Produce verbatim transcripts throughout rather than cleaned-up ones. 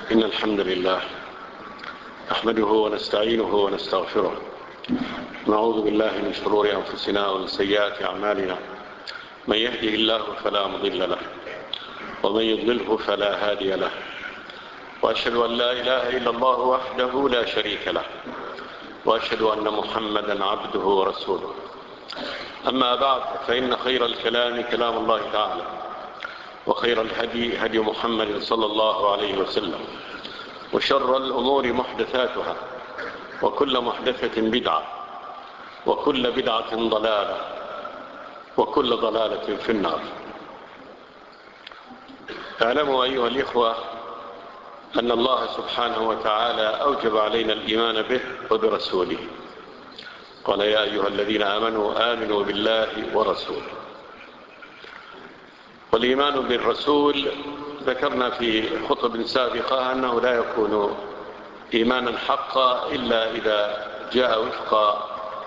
إن الحمد لله نحمده ونستعينه ونستغفره، نعوذ بالله من شرور أنفسنا ومن سيئات أعمالنا، من يهده الله فلا مضل له ومن يضلله فلا هادي له، وأشهد أن لا إله إلا الله وحده لا شريك له، وأشهد أن محمدا عبده ورسوله. أما بعد، فإن خير الكلام كلام الله تعالى، وخير الهدي هدي محمد صلى الله عليه وسلم، وشر الأمور محدثاتها، وكل محدثة بدعة، وكل بدعة ضلالة، وكل ضلالة في النار. اعلموا أيها الإخوة أن الله سبحانه وتعالى أوجب علينا الإيمان به وبرسوله. قال: يا أيها الذين آمنوا آمنوا بالله ورسوله. والإيمان بالرسول ذكرنا في خطب سابقة أنه لا يكون إيمانا حقا إلا إذا جاء وفق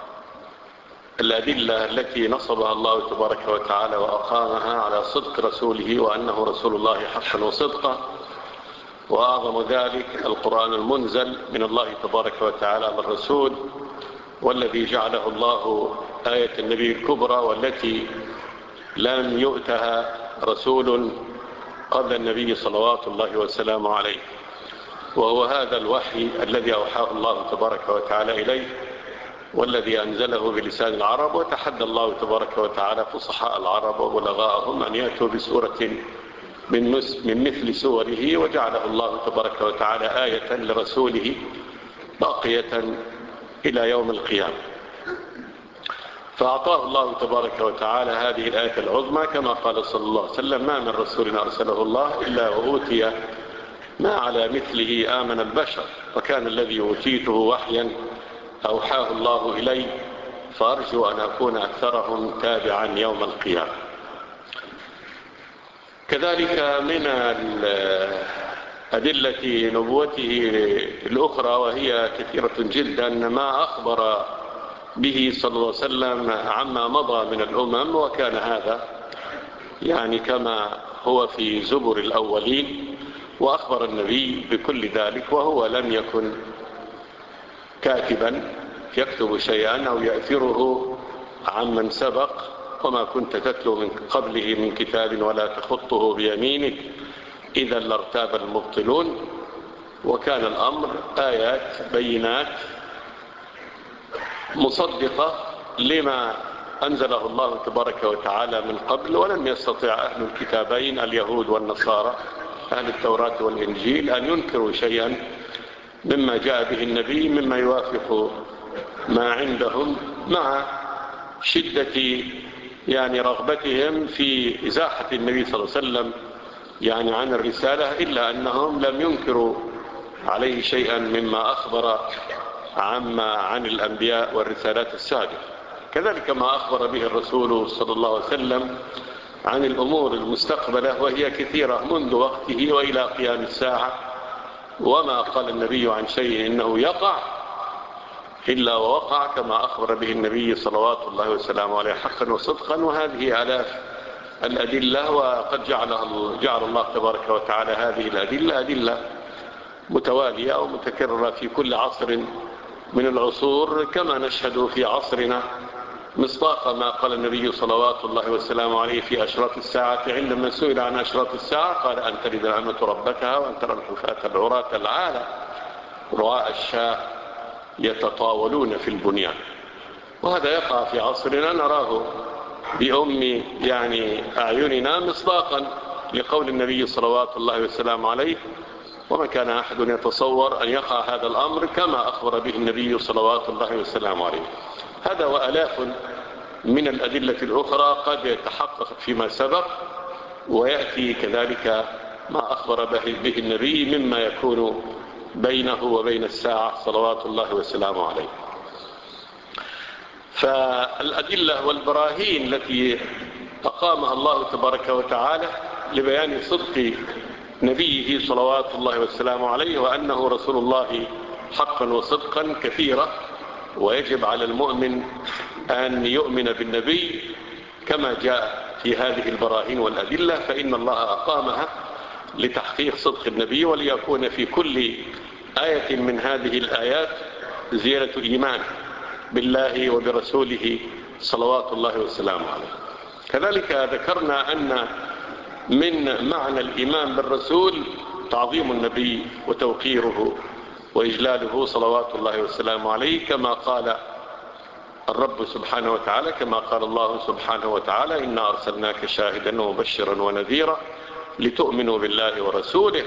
الأدلة التي نصبها الله تبارك وتعالى وأقامها على صدق رسوله وأنه رسول الله حقا وصدقا. وأعظم ذلك القرآن المنزل من الله تبارك وتعالى على الرسول، والذي جعله الله آية النبي الكبرى، والتي لم يؤتها رسول قبل النبي صلوات الله وسلامه عليه، وهو هذا الوحي الذي أوحاه الله تبارك وتعالى إليه، والذي أنزله بلسان العرب. وتحدى الله تبارك وتعالى فصحاء العرب وبلغاءهم أن يأتوا بسورة من من مثل سوره، وجعله الله تبارك وتعالى آية لرسوله باقية إلى يوم القيامة. فأعطاه الله تبارك وتعالى هذه الآية العظمى، كما قال صلى الله عليه وسلم: ما من رسول أرسله الله إلا وأوتي ما على مثله آمن البشر، وكان الذي أوتيته وحيا أوحاه الله إلي، فأرجو أن أكون أكثرهم تابعا يوم القيامة. كذلك من أدلة نبوته الأخرى، وهي كثيرة جدا، ما أخبر به صلى الله عليه وسلم عما مضى من الأمم، وكان هذا يعني كما هو في زبر الأولين، وأخبر النبي بكل ذلك، وهو لم يكن كاتبا يكتب شيئا أو يأثره عمن سبق، وما كنت تتلو من قبله من كتاب ولا تخطه بيمينك إذا لارتاب المبطلون. وكان الأمر آيات بينات مصدقة لما أنزله الله تبارك وتعالى من قبل، ولم يستطع أهل الكتابين اليهود والنصارى أهل التوراة والإنجيل أن ينكروا شيئا مما جاء به النبي مما يوافق ما عندهم، مع شدة يعني رغبتهم في إزاحة النبي صلى الله عليه وسلم يعني عن الرسالة، إلا أنهم لم ينكروا عليه شيئا مما أخبر عما عن الأنبياء والرسالات السابقة. كذلك ما أخبر به الرسول صلى الله عليه وسلم عن الأمور المستقبلة، وهي كثيرة منذ وقته وإلى قيام الساعة. وما قال النبي عن شيء إنه يقع إلا ووقع، كما أخبر به النبي صلوات الله وسلامه عليه حقا وصدقا. وهذه آلاف الأدلة، وقد جعلها جعل الله تبارك وتعالى هذه الأدلة أدلة متوالية أو متكررة في كل عصر من العصور، كما نشهد في عصرنا مصداق ما قال النبي صلوات الله وسلامه عليه في أشراط الساعة، عندما سئل عن أشراط الساعة قال: أن تلد الأمة ربتها، وأن ترى الحفاة العراة العالة رعاء الشاة يتطاولون في البنيان. وهذا يقع في عصرنا، نراه بأم يعني أعيننا مصداقا لقول النبي صلوات الله وسلامه عليه، وما كان أحد يتصور أن يقع هذا الأمر كما أخبر به النبي صلوات الله وسلامه عليه. هذا وألاف من الأدلة الأخرى قد يتحقق فيما سبق، ويأتي كذلك ما أخبر به النبي مما يكون بينه وبين الساعة صلوات الله وسلامه عليه. فالأدلة والبراهين التي أقامها الله تبارك وتعالى لبيان صدق نبيه صلوات الله وسلامه عليه وأنه رسول الله حقا وصدقا كثيرة، ويجب على المؤمن أن يؤمن بالنبي كما جاء في هذه البراهين والأدلة، فإن الله أقامها لتحقيق صدق النبي، وليكون في كل آية من هذه الآيات زيادة إيمان بالله وبرسوله صلوات الله والسلام عليه. كذلك ذكرنا أن من معنى الإيمان بالرسول تعظيم النبي وتوقيره وإجلاله صلوات الله والسلام عليه، كما قال الرب سبحانه وتعالى، كما قال الله سبحانه وتعالى: إنا أرسلناك شاهدا ومبشرا ونذيرا لتؤمنوا بالله ورسوله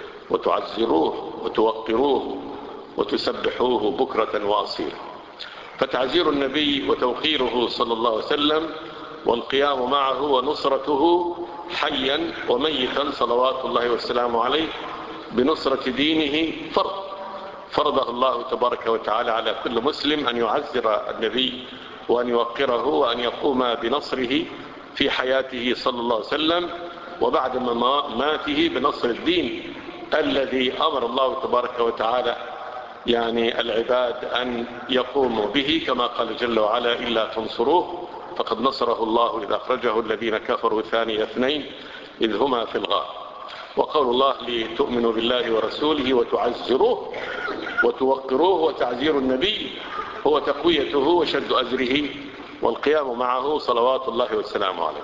وتعزروه وتوقروه وتسبحوه بكرة وأصيلا. فتعزير النبي وتوقيره صلى الله عليه وسلم والقيام معه ونصرته حيا وميتا صلوات الله والسلام عليه بنصرة دينه فرض فرضه الله تبارك وتعالى على كل مسلم، أن يعزر النبي وأن يوقره وأن يقوم بنصره في حياته صلى الله عليه وسلم، وبعد مماته بنصر الدين الذي أمر الله تبارك وتعالى يعني العباد أن يقوموا به، كما قال جل وعلا: إلا تنصروه فقد نصره الله إذ أخرجه الذين كفروا ثاني اثنين إذ هما في الغار. وقول الله: لتؤمنوا بالله ورسوله وتعزروه وتوقروه. وتعزير النبي هو تقويته وشد أزره والقيام معه صلوات الله والسلام عليه.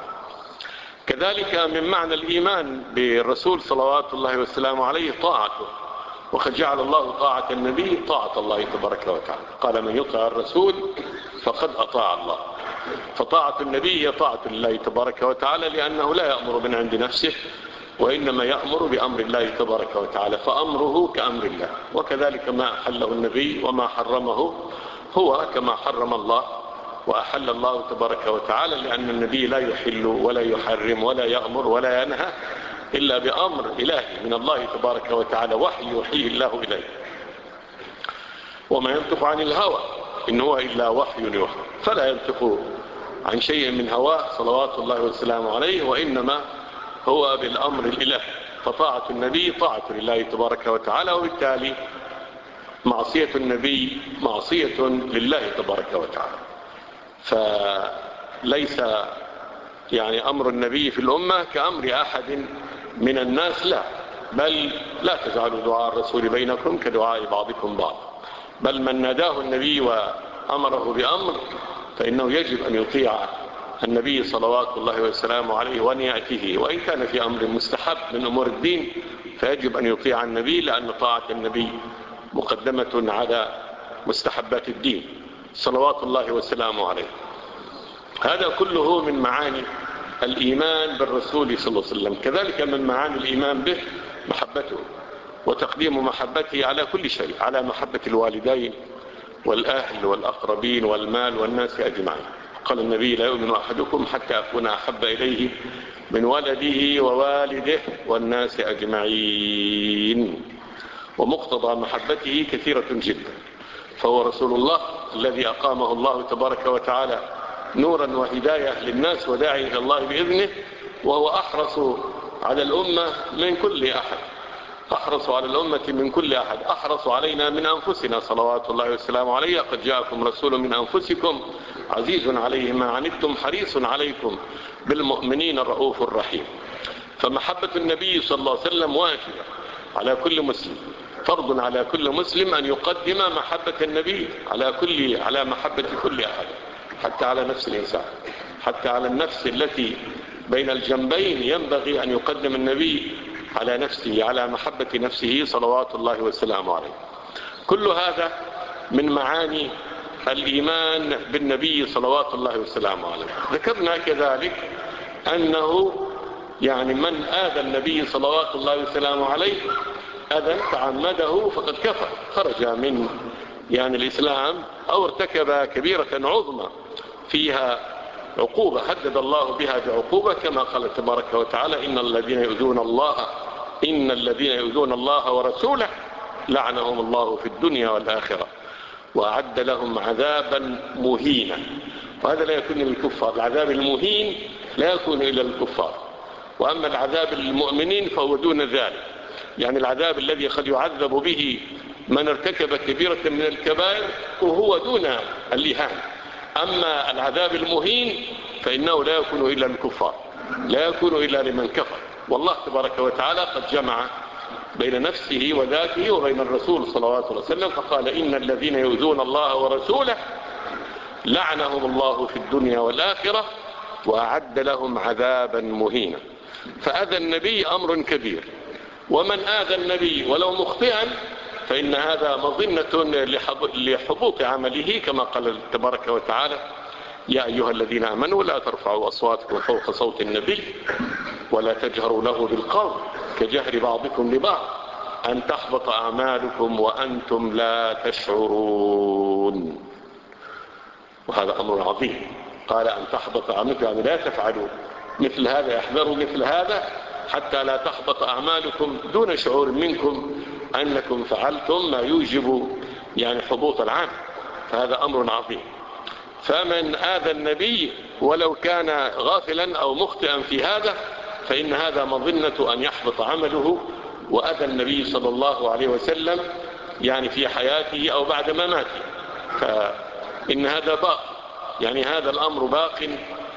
كذلك من معنى الإيمان بالرسول صلوات الله والسلام عليه طاعته، وقد جعل الله طاعة النبي طاعة الله تبارك وتعالى، قال: من يطع الرسول فقد أطاع الله. فطاعة النبي هي طاعة الله تبارك وتعالى، لأنه لا يأمر من عند نفسه، وإنما يأمر بأمر الله تبارك وتعالى، فأمره كأمر الله. وكذلك ما أحله النبي وما حرمه هو كما حرم الله وأحل الله تبارك وتعالى، لأن النبي لا يحل ولا يحرم ولا يأمر ولا ينهى إلا بأمر إلهي من الله تبارك وتعالى، وحي يوحيه الله إليه. وما ينطق عن الهوى إن هو إلا وحي يوحى، فلا ينطق عن شيء من هواه صلوات الله والسلام عليه، وإنما هو بالأمر الإلهي. فطاعة النبي طاعة لله تبارك وتعالى، وبالتالي معصية النبي معصية لله تبارك وتعالى. فليس يعني أمر النبي في الأمة كأمر أحد من الناس، لا، بل لا تجعلوا دعاء الرسول بينكم كدعاء بعضكم بعض، بل من ناداه النبي وأمره بأمر فإنه يجب أن يطيع النبي صلوات الله وسلامه عليه وأن يأتيه، وإن كان في أمر مستحب من أمور الدين فيجب أن يطيع النبي، لأن طاعة النبي مقدمة على مستحبات الدين صلوات الله وسلامه عليه. هذا كله من معاني الإيمان بالرسول صلى الله عليه وسلم. كذلك من معاني الإيمان به محبته وتقديم محبته على كل شيء، على محبة الوالدين والأهل والأقربين والمال والناس أجمعين. قال النبي: لا يؤمن أحدكم حتى أكون أحب إليه من ولده ووالده والناس أجمعين. ومقتضى محبته كثيرة جدا، فهو رسول الله الذي أقامه الله تبارك وتعالى نورا وهداية للناس وداعي إلى الله بإذنه، وهو أحرص على الأمة من كل أحد، أحرص على الأمة من كل أحد، أحرص علينا من أنفسنا صلوات الله والسلام عليه. قد جاءكم رسول من أنفسكم عزيز عليه ما عنتم حريص عليكم بالمؤمنين الرؤوف الرحيم. فمحبة النبي صلى الله عليه وسلم واجبة على كل مسلم، فرض على كل مسلم أن يقدم محبة النبي على كل على محبة كل أحد، حتى على نفس الإنسان، حتى على النفس التي بين الجنبين ينبغي أن يقدم النبي على نفسه، على محبة نفسه صلوات الله والسلام عليه. كل هذا من معاني الإيمان بالنبي صلوات الله والسلام عليه. ذكرنا كذلك أنه يعني من آذى النبي صلوات الله والسلام عليه أذى تعمده فقد كفر، خرج من يعني الإسلام أو ارتكب كبيرة عظمى فيها عقوبة هدد الله بها بعقوبة، كما قال تبارك وتعالى: إن الذين يؤذون الله إن الذين يؤذون الله ورسوله لعنهم الله في الدنيا والآخرة وأعد لهم عذابا مهينا. وهذا لا يكون للكفار، العذاب المهين لا يكون إلا للكفار، وأما العذاب المؤمنين فهو دون ذلك، يعني العذاب الذي قد يعذب به من ارتكب كبيرة من الكبائر وهو دون الإهانة. أما العذاب المهين فإنه لا يكون إلا للكفار، لا يكون إلا لمن كفر والله تبارك وتعالى قد جمع بين نفسه وذاته وبين الرسول صلوات الله وسلم، فقال إن الذين يؤذون الله ورسوله لعنهم الله في الدنيا والآخرة وأعد لهم عذابا مهينا. فأذى النبي أمر كبير، ومن آذى النبي ولو مخطئا فإن هذا مظنة لحبوط عمله، كما قال تبارك وتعالى يا أيها الذين آمنوا لا ترفعوا أصواتكم فوق صوت النبي ولا تجهروا له بالقول كجهر بعضكم لبعض أن تحبط أعمالكم وأنتم لا تشعرون. وهذا أمر عظيم، قال أن تحبط أعمالكم، يعني لا تفعلوا مثل هذا، يحذروا مثل هذا حتى لا تحبط أعمالكم دون شعور منكم أنكم فعلتم ما يوجب يعني حبوط العمل، فهذا أمر عظيم. فمن آذى النبي ولو كان غافلا أو مخطئا في هذا فإن هذا مظنة أن يحبط عمله، وأذى النبي صلى الله عليه وسلم يعني في حياته أو بعد مماته، فإن هذا باق، يعني هذا الأمر باق.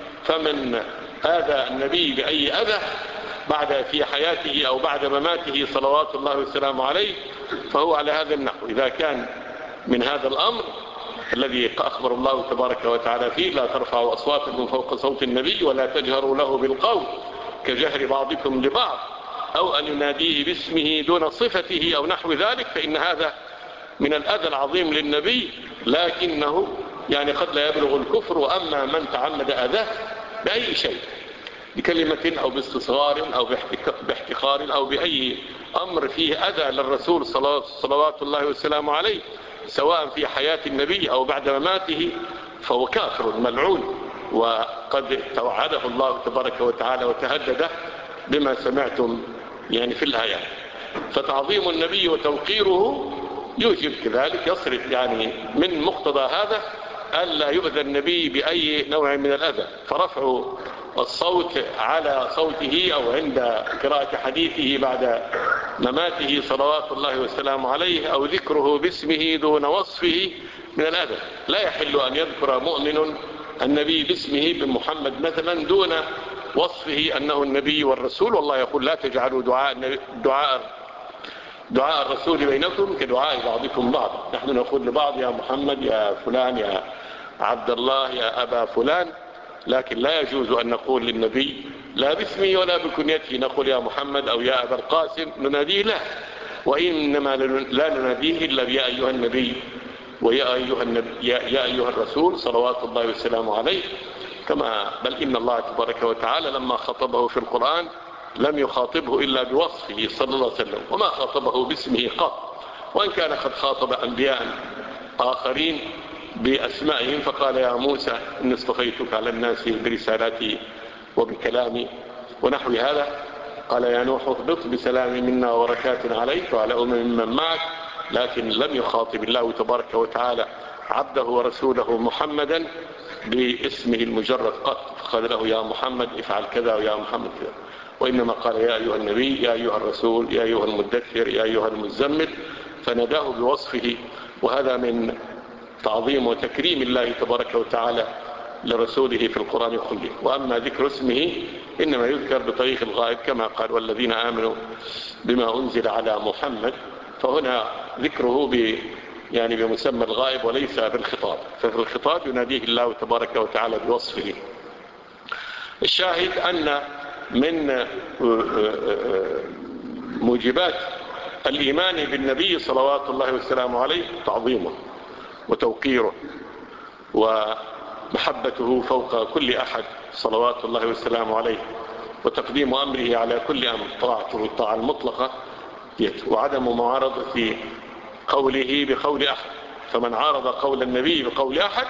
فمن آذى النبي بأي أذى بعد في حياته أو بعد مماته صلوات الله والسلام عليه فهو على هذا النحو. إذا كان من هذا الأمر الذي أخبر الله تبارك وتعالى فيه لا ترفعوا أصواتكم فوق صوت النبي ولا تجهروا له بالقول كجهر بعضكم لبعض، أو أن يناديه باسمه دون صفته أو نحو ذلك، فإن هذا من الأذى العظيم للنبي، لكنه يعني قد لا يبلغ الكفر. وأما من تعمد أذاه بأي شيء، بكلمة أو باستصغار أو باحتقار أو بأي أمر فيه أذى للرسول صلوات الله والسلام عليه سواء في حياة النبي أو بعد مماته فهو كافر ملعون، وقد توعده الله تبارك وتعالى وتهدده بما سمعتم يعني في الآيات. فتعظيم النبي وتوقيره يوجب كذلك يصرف يعني من مقتضى هذا ألا يؤذى النبي بأي نوع من الأذى، فرفع الصوت على صوته أو عند قراءة حديثه بعد مماته صلوات الله والسلام عليه أو ذكره باسمه دون وصفه من الأذى. لا يحل أن يذكر مؤمن النبي باسمه بمحمد مثلا دون وصفه أنه النبي والرسول، والله يقول لا تجعلوا دعاء دعاء دعاء الرسول بينكم كدعاء بعضكم بعض، نحن نقول لبعض يا محمد يا فلان يا عبد الله يا أبا فلان، لكن لا يجوز أن نقول للنبي لا باسمه ولا بكنيته نقول يا محمد أو يا أبا القاسم نناديه لا، وإنما لا نناديه إلا يا أيها النبي ويا أيها, النبي يا, يا أيها الرسول صلوات الله والسلام عليه. كما بل إن الله تبارك وتعالى لما خطبه في القرآن لم يخاطبه إلا بوصفه صلى الله عليه وسلم، وما خاطبه باسمه قط، وإن كان قد خاطب أنبياء آخرين بأسمائهم فقال يا موسى إني اصطفيتك على الناس برسالاتي وبكلامي ونحو هذا. قال يا نوح اهبط بسلام منا وبركات عليك وعلى أمم من معك، لكن لم يخاطب الله تبارك وتعالى عبده ورسوله محمدا باسمه المجرد قط، فقال له يا محمد افعل كذا ويا محمد كذا، وإنما قال يا أيها النبي يا أيها الرسول يا أيها المدثر يا أيها المزمل، فنداه بوصفه. وهذا من تعظيم وتكريم الله تبارك وتعالى لرسوله في القرآن كله. وأما ذكر اسمه إنما يذكر بطريق الغائب كما قال والذين آمنوا بما أنزل على محمد، فهنا ذكره ب يعني بمسمى الغائب وليس بالخطاب، ففي الخطاب يناديه الله تبارك وتعالى بوصفه. الشاهد أن من موجبات الإيمان بالنبي صلوات الله والسلام عليه تعظيمه وتوقيره ومحبته فوق كل أحد صلوات الله والسلام عليه، وتقديم أمره على كل أمر، طاعته الطاعة المطلقة، وعدم معارضة قوله بقول أحد. فمن عارض قول النبي بقول أحد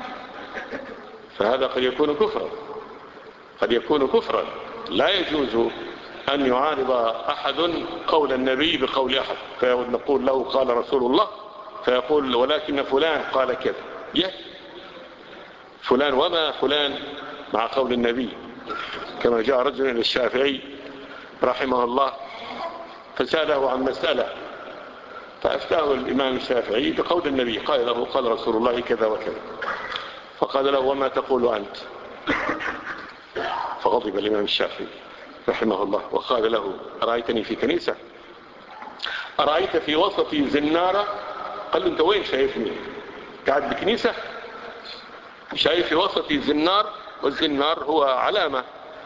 فهذا قد يكون كفرا، قد يكون كفرا. لا يجوز أن يعارض أحد قول النبي بقول أحد، فنقول له قال رسول الله فيقول ولكن فلان قال كذا، يا فلان وما فلان مع قول النبي. كما جاء رجل إلى الشافعي رحمه الله فسأله عن مسألة فأفتاه الإمام الشافعي بقول النبي، قال له قال رسول الله كذا وكذا، فقال له وما تقول أنت؟ فغضب الإمام الشافعي رحمه الله وقال له أرأيتني في كنيسة؟ أرأيت في وسط زنارة؟ قال له أنت وين شايفني؟ قاعد بكنيسة؟ شايف في وسط زنار، والزنار هو علامة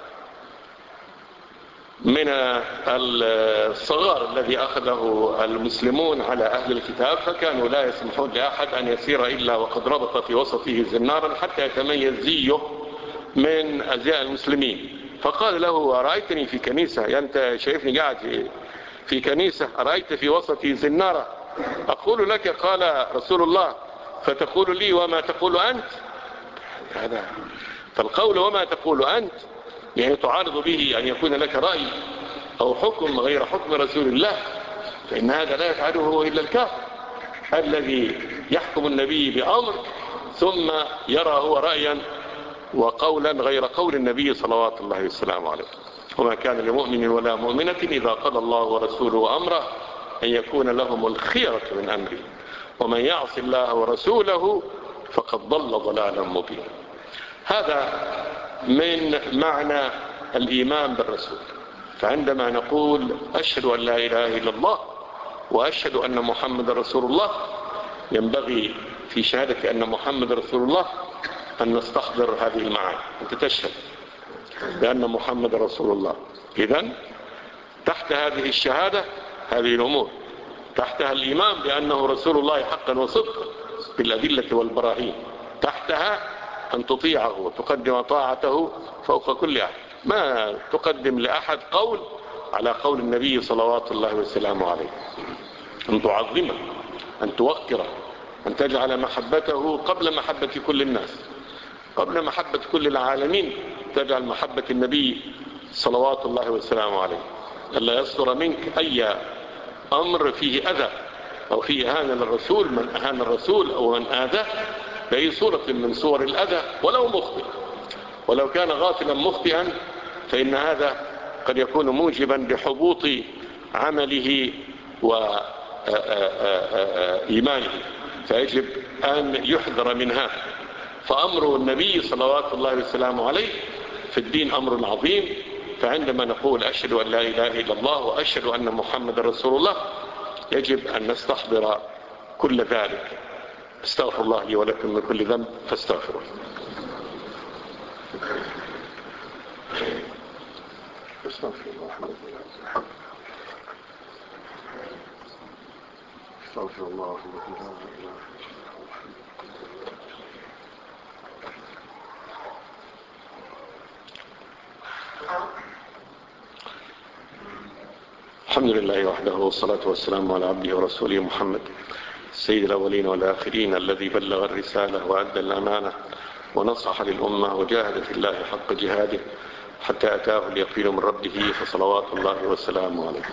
من الصغار الذي أخذه المسلمون على أهل الكتاب، فكانوا لا يسمحون لأحد أن يسير إلا وقد ربط في وسطه زنارا حتى يتميز زيه من أزياء المسلمين. فقال له أرأيتني في كنيسة؟ يعني أنت شايفني قاعد في, في كنيسة؟ أرأيت في وسطي زنارة؟ أقول لك قال رسول الله فتقول لي وما تقول أنت؟ هذا فالقول وما تقول أنت يعني تعارض به أن يكون لك رأي أو حكم غير حكم رسول الله، فإن هذا لا يفعله إلا الكافر الذي يحكم النبي بأمر ثم يرى هو رأيا وقولا غير قول النبي صلوات الله والسلام عليه. وما كان لمؤمن ولا مؤمنة إذا قضى الله ورسوله أمره أن يكون لهم الخيرة من أمره ومن يعص الله ورسوله فقد ضل ضلالا مبينا. هذا من معنى الإيمان بالرسول. فعندما نقول أشهد أن لا إله إلا الله وأشهد أن محمد رسول الله، ينبغي في شهادة أن محمد رسول الله أن نستحضر هذه المعاني. أنت تشهد بأن محمد رسول الله، إذن تحت هذه الشهادة هذه الأمور، تحتها الإيمان بأنه رسول الله حقا وصدقا بالأدلة والبراهين، تحتها أن تطيعه وتقدم طاعته فوق كل أحد، ما تقدم لأحد قول على قول النبي صلوات الله وسلامه عليه، أن تعظمه، أن توقره، أن تجعل محبته قبل محبة كل الناس، قبل محبة كل العالمين تجعل محبة النبي صلوات الله وسلامه عليه، ألا يصدر منك أي أمر فيه أذى أو فيه إهانة للرسول، من أهان الرسول أو من آذاه بأي صورة من صور الأذى ولو مخطئ، ولو كان غافلا مخطئا فإن هذا قد يكون موجبا لحبوط عمله وإيمانه، فيجب أن يحذر من هذا. فأمر النبي صلوات الله وسلامه عليه في الدين أمر عظيم. فعندما نقول أشهد أن لا إله إلا الله وأشهد أن محمد رسول الله يجب أن نستحضر كل ذلك. استغفر الله لي ولكم من كل ذنب فاستغفروه. استغفر الله استغفر الله الحمد لله وحده والصلاة والسلام على عبده ورسوله محمد سيد الأولين والآخرين الذي بلغ الرسالة وأدى الأمانة ونصح للأمة وجاهد في الله حق جهاده حتى أتاه اليقين من ربه فصلوات الله وسلامه عليه.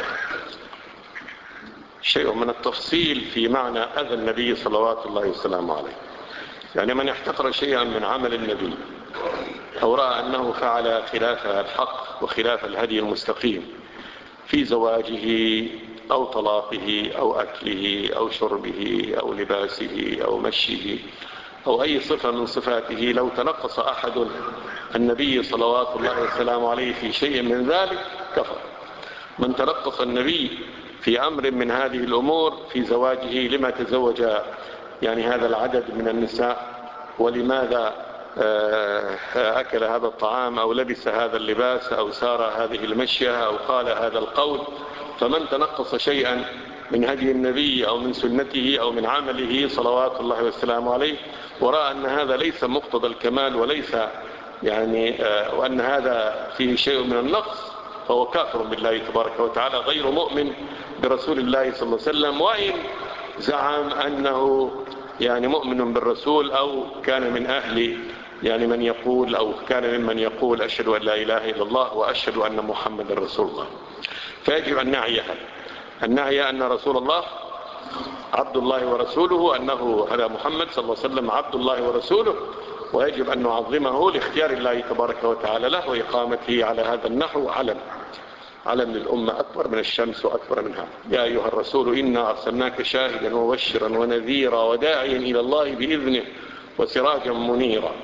شيء من التفصيل في معنى أذى النبي صلوات الله وسلامه عليه، يعني من احتقر شيئا من عمل النبي أو رأى أنه فعل خلاف الحق وخلاف الهدي المستقيم في زواجه أو طلاقه أو أكله أو شربه أو لباسه أو مشيه أو أي صفة من صفاته، لو تنقص أحد النبي صلوات الله وسلامه عليه في شيء من ذلك كفر. من تنقص النبي في أمر من هذه الأمور في زواجه، لما تزوج يعني هذا العدد من النساء، ولماذا أكل هذا الطعام أو لبس هذا اللباس أو سار هذه المشية أو قال هذا القول، فمن تنقص شيئا من هدي النبي أو من سنته أو من عمله صلوات الله والسلام عليه ورأى أن هذا ليس مقتضى الكمال وليس يعني وأن هذا فيه شيء من النقص، فهو كافر بالله تبارك وتعالى غير مؤمن برسول الله صلى الله عليه وسلم، وإن زعم أنه يعني مؤمن بالرسول أو كان من أهل يعني من يقول أو كان ممن يقول أشهد أن لا إله إلا الله وأشهد أن محمد رسول الله. فيجب أن نعي أن نعي أن رسول الله عبد الله ورسوله، أنه هذا محمد صلى الله عليه وسلم عبد الله ورسوله، ويجب أن نعظمه لاختيار الله تبارك وتعالى له وإقامته على هذا النحو علم علم للأمة أكبر من الشمس وأكبر منها. يا أيها الرسول إنا أرسلناك شاهدا ومبشرا ونذيرا وداعيا إلى الله بإذنه وسراجا منيرا.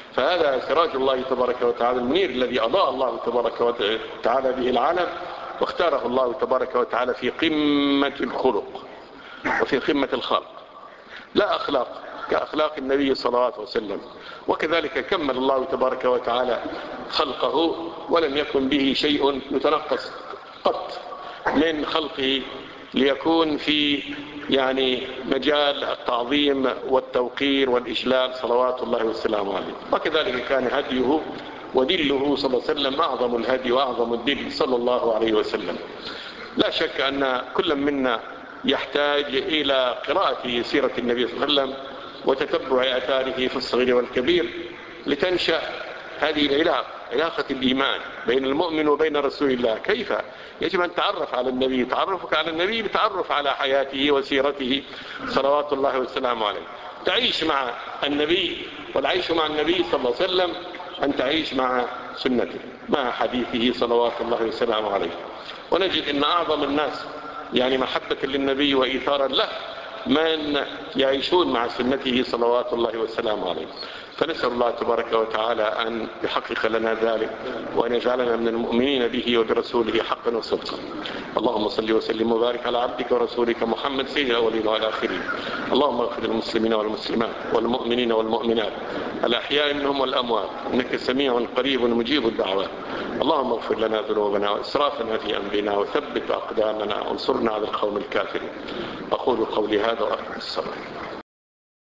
فهذا سراج الله تبارك وتعالى المنير الذي أضاء الله تبارك وتعالى به العالم، واختاره الله تبارك وتعالى في قمة الخلق وفي قمة الخلق، لا أخلاق كأخلاق النبي صلى الله عليه وسلم. وكذلك كمل الله تبارك وتعالى خلقه ولم يكن به شيء يتنقص قط من خلقه، ليكون في يعني مجال التعظيم والتوقير والإجلال صلوات الله والسلام عليه. وكذلك كان هديه ودله صلى الله عليه وسلم أعظم الهدي وأعظم الدل صلى الله عليه وسلم. لا شك أن كل منا يحتاج إلى قراءة سيرة النبي صلى الله عليه وسلم وتتبع آثاره في الصغير والكبير، لتنشأ هذه العلاقة، علاقة الإيمان بين المؤمن وبين رسول الله. كيف يجب أن تعرف على النبي؟ تعرفك على النبي بتعرف على حياته وسيرته صلوات الله والسلام عليه. تعيش مع النبي، والعيش مع النبي صلى الله عليه وسلم أن تعيش مع سنته، مع حديثه صلوات الله والسلام عليه. ونجد أن أعظم الناس يعني محبة للنبي وإيثارا له من يعيشون مع سنته صلوات الله والسلام عليه. فنسأل الله تبارك وتعالى أن يحقق لنا ذلك، وأن يجعلنا من المؤمنين به وبرسوله حقا وصدقا. اللهم صل وسلم وبارك على عبدك ورسولك محمد سيد الأولين والآخرين. اللهم اغفر للمسلمين والمسلمات والمؤمنين والمؤمنات الأحياء منهم والأموات، إنك سميع قريب مجيب الدعوات. اللهم اغفر لنا ذنوبنا وإسرافنا في أمرنا وثبت أقدامنا وانصرنا على القوم الكافرين. أقول قولي هذا وأقم الصلاة.